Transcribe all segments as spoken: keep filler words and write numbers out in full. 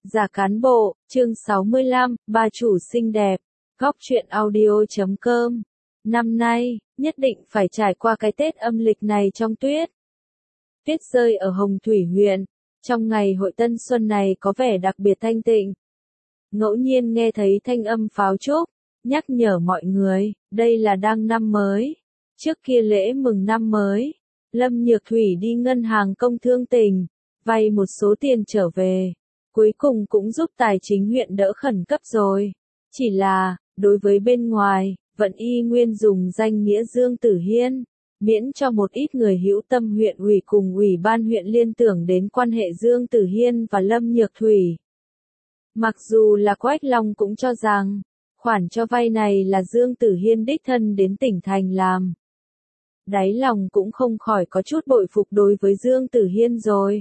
Giả cán bộ, chương sáu mươi lăm, bà chủ xinh đẹp, góc truyện audio chấm com. Năm nay, nhất định phải trải qua cái Tết âm lịch này trong tuyết. Tuyết rơi ở Hồng Thủy huyện, trong ngày hội Tân Xuân này có vẻ đặc biệt thanh tịnh. Ngẫu nhiên nghe thấy thanh âm pháo trúc, nhắc nhở mọi người, đây là đang năm mới. Trước kia lễ mừng năm mới, Lâm Nhược Thủy đi ngân hàng Công Thương tỉnh, vay một số tiền trở về. Cuối cùng cũng giúp tài chính huyện đỡ khẩn cấp rồi. Chỉ là, đối với bên ngoài, vẫn y nguyên dùng danh nghĩa Dương Tử Hiên, miễn cho một ít người hữu tâm huyện ủy cùng ủy ban huyện liên tưởng đến quan hệ Dương Tử Hiên và Lâm Nhược Thủy. Mặc dù là Quách Long cũng cho rằng, khoản cho vay này là Dương Tử Hiên đích thân đến tỉnh thành làm. Đáy lòng cũng không khỏi có chút bội phục đối với Dương Tử Hiên rồi.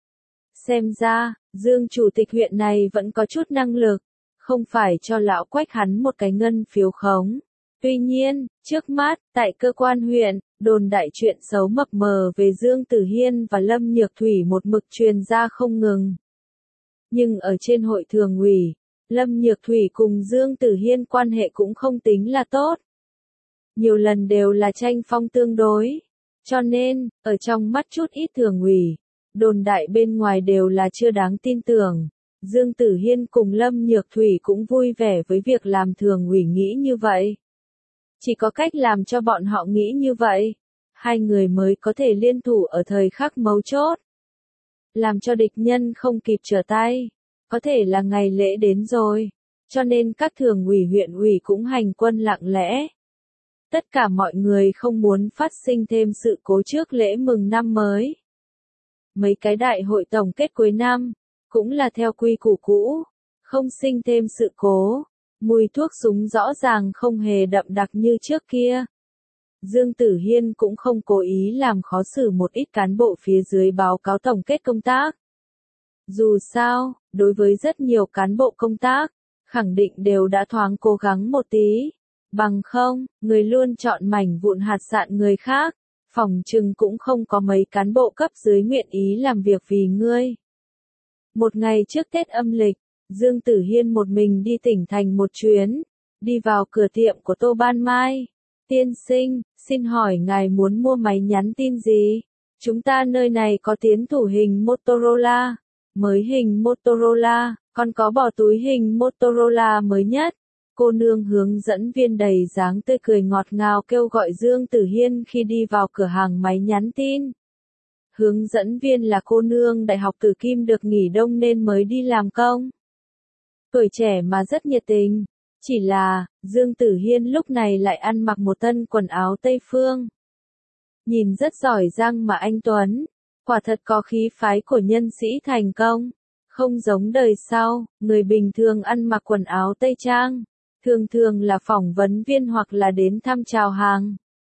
Xem ra, Dương chủ tịch huyện này vẫn có chút năng lực, không phải cho lão Quách hắn một cái ngân phiếu khống. Tuy nhiên, trước mắt, tại cơ quan huyện, đồn đại chuyện xấu mập mờ về Dương Tử Hiên và Lâm Nhược Thủy một mực truyền ra không ngừng. Nhưng ở trên hội thường ủy, Lâm Nhược Thủy cùng Dương Tử Hiên quan hệ cũng không tính là tốt. Nhiều lần đều là tranh phong tương đối. Cho nên, ở trong mắt chút ít thường ủy, đồn đại bên ngoài đều là chưa đáng tin tưởng. Dương Tử Hiên cùng Lâm Nhược Thủy cũng vui vẻ với việc làm thường ủy nghĩ như vậy. Chỉ có cách làm cho bọn họ nghĩ như vậy, hai người mới có thể liên thủ ở thời khắc mấu chốt. Làm cho địch nhân không kịp trở tay. Có thể là ngày lễ đến rồi, cho nên các thường ủy huyện ủy cũng hành quân lặng lẽ. Tất cả mọi người không muốn phát sinh thêm sự cố trước lễ mừng năm mới. Mấy cái đại hội tổng kết cuối năm, cũng là theo quy củ cũ, không sinh thêm sự cố. Mùi thuốc súng rõ ràng không hề đậm đặc như trước kia. Dương Tử Hiên cũng không cố ý làm khó xử một ít cán bộ phía dưới báo cáo tổng kết công tác. Dù sao, đối với rất nhiều cán bộ công tác, khẳng định đều đã thoáng cố gắng một tí. Bằng không, người luôn chọn mảnh vụn hạt sạn người khác, phỏng chừng cũng không có mấy cán bộ cấp dưới nguyện ý làm việc vì ngươi. Một ngày trước Tết âm lịch, Dương Tử Hiên một mình đi tỉnh thành một chuyến, đi vào cửa tiệm của Tô Ban Mai. Tiên sinh, xin hỏi ngài muốn mua máy nhắn tin gì? Chúng ta nơi này có tiến thủ hình Motorola, mới hình Motorola, còn có bỏ túi hình Motorola mới nhất. Cô nương hướng dẫn viên đầy dáng tươi cười ngọt ngào kêu gọi Dương Tử Hiên khi đi vào cửa hàng máy nhắn tin. Hướng dẫn viên là cô nương đại học Tử Kim được nghỉ đông nên mới đi làm công. Tuổi trẻ mà rất nhiệt tình. Chỉ là, Dương Tử Hiên lúc này lại ăn mặc một thân quần áo Tây Phương. Nhìn rất giỏi giang mà anh Tuấn. Quả thật có khí phái của nhân sĩ thành công. Không giống đời sau, người bình thường ăn mặc quần áo Tây Trang. Thường thường là phỏng vấn viên hoặc là đến thăm chào hàng.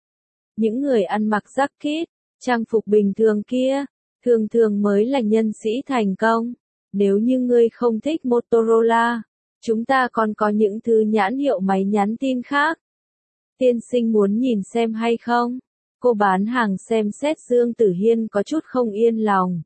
Những người ăn mặc jacket, trang phục bình thường kia, thường thường mới là nhân sĩ thành công. Nếu như ngươi không thích Motorola, chúng ta còn có những thứ nhãn hiệu máy nhắn tin khác. Tiên sinh muốn nhìn xem hay không? Cô bán hàng xem xét Dương Tử Hiên có chút không yên lòng.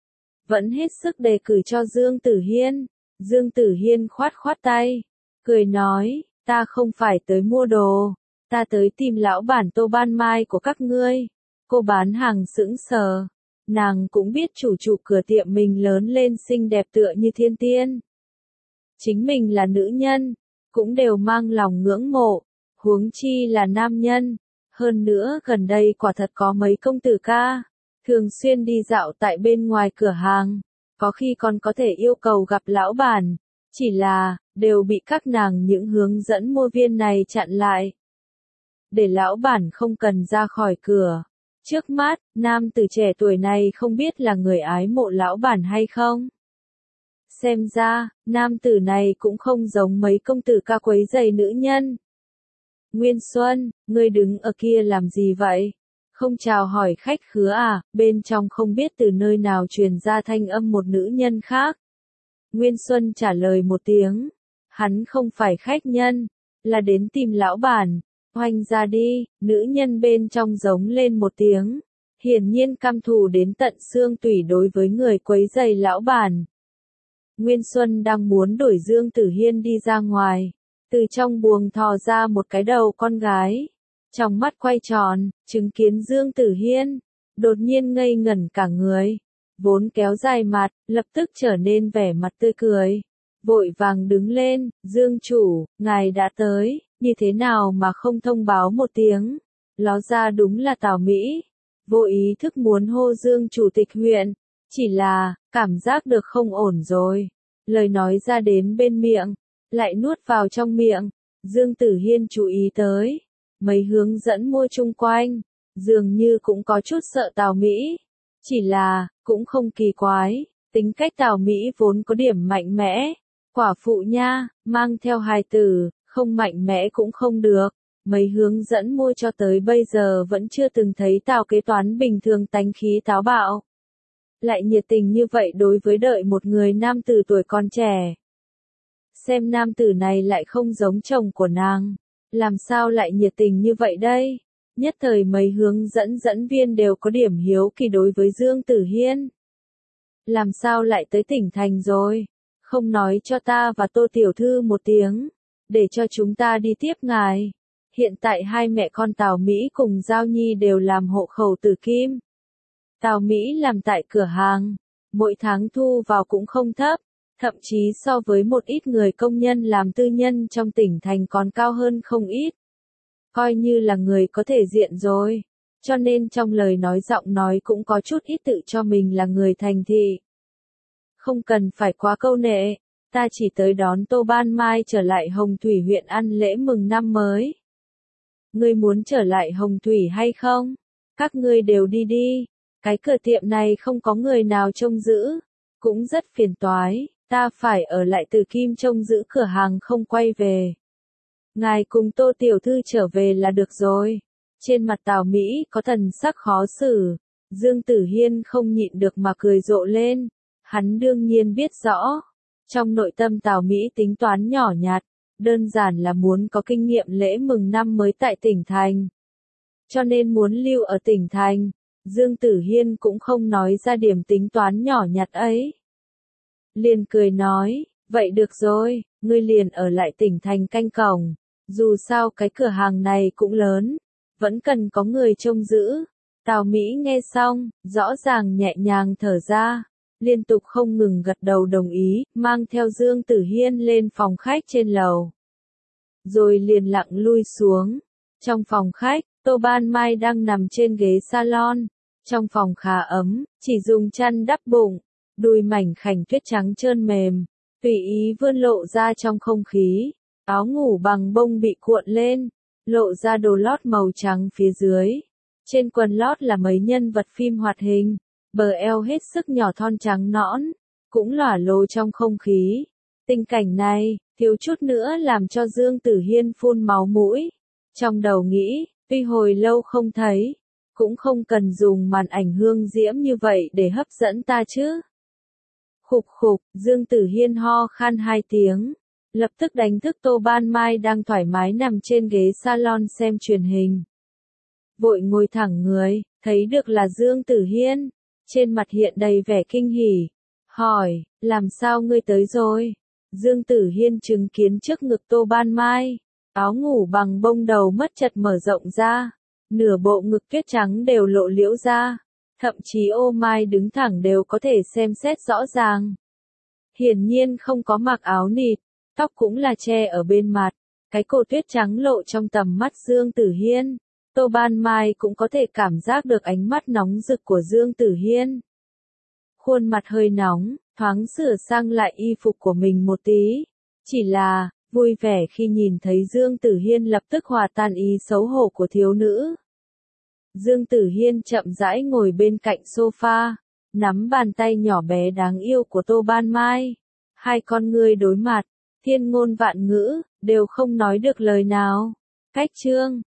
Vẫn hết sức đề cử cho Dương Tử Hiên. Dương Tử Hiên khoát khoát tay, cười nói, ta không phải tới mua đồ, ta tới tìm lão bản Tô Ban Mai của các ngươi. Cô bán hàng sững sờ, nàng cũng biết chủ chủ cửa tiệm mình lớn lên xinh đẹp tựa như thiên tiên. Chính mình là nữ nhân, cũng đều mang lòng ngưỡng mộ, huống chi là nam nhân. Hơn nữa gần đây quả thật có mấy công tử ca, thường xuyên đi dạo tại bên ngoài cửa hàng, có khi còn có thể yêu cầu gặp lão bản, chỉ là, đều bị các nàng những hướng dẫn mua viên này chặn lại. Để lão bản không cần ra khỏi cửa. Trước mắt, nam tử trẻ tuổi này không biết là người ái mộ lão bản hay không. Xem ra, nam tử này cũng không giống mấy công tử ca quấy rầy nữ nhân. Nguyên Xuân, ngươi đứng ở kia làm gì vậy? Không chào hỏi khách khứa à? Bên trong không biết từ nơi nào truyền ra thanh âm một nữ nhân khác. Nguyên Xuân trả lời một tiếng. Hắn không phải khách nhân, là đến tìm lão bản. Oanh ra đi, nữ nhân bên trong giống lên một tiếng. Hiển nhiên căm thù đến tận xương tủy đối với người quấy rầy lão bản. Nguyên Xuân đang muốn đuổi Dương Tử Hiên đi ra ngoài, từ trong buồng thò ra một cái đầu con gái, trong mắt quay tròn, chứng kiến Dương Tử Hiên, đột nhiên ngây ngẩn cả người, vốn kéo dài mặt, lập tức trở nên vẻ mặt tươi cười, vội vàng đứng lên, Dương chủ, ngài đã tới, như thế nào mà không thông báo một tiếng, ló ra đúng là Tào Mỹ, vô ý thức muốn hô Dương chủ tịch huyện, chỉ là, cảm giác được không ổn rồi, lời nói ra đến bên miệng, lại nuốt vào trong miệng, Dương Tử Hiên chú ý tới, mấy hướng dẫn mua chung quanh, dường như cũng có chút sợ Tào Mỹ, chỉ là, cũng không kỳ quái, tính cách Tào Mỹ vốn có điểm mạnh mẽ, quả phụ nha, mang theo hài tử, không mạnh mẽ cũng không được, mấy hướng dẫn mua cho tới bây giờ vẫn chưa từng thấy Tào kế toán bình thường tánh khí táo bạo. Lại nhiệt tình như vậy đối với đợi một người nam tử tuổi còn trẻ. Xem nam tử này lại không giống chồng của nàng, làm sao lại nhiệt tình như vậy đây? Nhất thời mấy hướng dẫn dẫn viên đều có điểm hiếu kỳ đối với Dương Tử Hiên. Làm sao lại tới tỉnh thành rồi? Không nói cho ta và Tô Tiểu Thư một tiếng, để cho chúng ta đi tiếp ngài. Hiện tại hai mẹ con Tào Mỹ cùng Giao Nhi đều làm hộ khẩu tử kim. Tào Mỹ làm tại cửa hàng, mỗi tháng thu vào cũng không thấp, thậm chí so với một ít người công nhân làm tư nhân trong tỉnh thành còn cao hơn không ít. Coi như là người có thể diện rồi, cho nên trong lời nói giọng nói cũng có chút ít tự cho mình là người thành thị. Không cần phải quá câu nệ, ta chỉ tới đón Tô Ban Mai trở lại Hồng Thủy huyện ăn lễ mừng năm mới. Ngươi muốn trở lại Hồng Thủy hay không? Các ngươi đều đi đi, cái cửa tiệm này không có người nào trông giữ, cũng rất phiền toái, ta phải ở lại Từ Kim trông giữ cửa hàng không quay về. Ngài cùng Tô Tiểu Thư trở về là được rồi. Trên mặt Tào Mỹ có thần sắc khó xử, Dương Tử Hiên không nhịn được mà cười rộ lên, hắn đương nhiên biết rõ, trong nội tâm Tào Mỹ tính toán nhỏ nhặt, đơn giản là muốn có kinh nghiệm lễ mừng năm mới tại tỉnh thành. Cho nên muốn lưu ở tỉnh thành, Dương Tử Hiên cũng không nói ra điểm tính toán nhỏ nhặt ấy. Liền cười nói, vậy được rồi, ngươi liền ở lại tỉnh thành canh cổng, dù sao cái cửa hàng này cũng lớn, vẫn cần có người trông giữ. Tào Mỹ nghe xong, rõ ràng nhẹ nhàng thở ra, liên tục không ngừng gật đầu đồng ý, mang theo Dương Tử Hiên lên phòng khách trên lầu. Rồi liền lặng lui xuống. Trong phòng khách, Tô Ban Mai đang nằm trên ghế salon. Trong phòng khá ấm, chỉ dùng chăn đắp bụng, đùi mảnh khảnh tuyết trắng trơn mềm, tùy ý vươn lộ ra trong không khí. Áo ngủ bằng bông bị cuộn lên, lộ ra đồ lót màu trắng phía dưới. Trên quần lót là mấy nhân vật phim hoạt hình, bờ eo hết sức nhỏ thon trắng nõn, cũng lỏa lồ trong không khí. Tình cảnh này, thiếu chút nữa làm cho Dương Tử Hiên phun máu mũi. Trong đầu nghĩ, tuy hồi lâu không thấy, cũng không cần dùng màn ảnh hương diễm như vậy để hấp dẫn ta chứ. Khục khục, Dương Tử Hiên ho khan hai tiếng, lập tức đánh thức Tô Ban Mai đang thoải mái nằm trên ghế salon xem truyền hình. Vội ngồi thẳng người, thấy được là Dương Tử Hiên, trên mặt hiện đầy vẻ kinh hỉ, hỏi, làm sao ngươi tới rồi? Dương Tử Hiên chứng kiến trước ngực Tô Ban Mai, áo ngủ bằng bông đầu mất chật mở rộng ra, nửa bộ ngực tuyết trắng đều lộ liễu ra, thậm chí ô mai đứng thẳng đều có thể xem xét rõ ràng. Hiển nhiên không có mặc áo nịt, tóc cũng là che ở bên mặt, cái cổ tuyết trắng lộ trong tầm mắt Dương Tử Hiên. Tô Ban Mai cũng có thể cảm giác được ánh mắt nóng rực của Dương Tử Hiên. Khuôn mặt hơi nóng, thoáng sửa sang lại y phục của mình một tí. Chỉ là, vui vẻ khi nhìn thấy Dương Tử Hiên lập tức hòa tan ý xấu hổ của thiếu nữ. Dương Tử Hiên chậm rãi ngồi bên cạnh sofa, nắm bàn tay nhỏ bé đáng yêu của Tô Ban Mai. Hai con ngươi đối mặt, thiên ngôn vạn ngữ, đều không nói được lời nào. Cách chương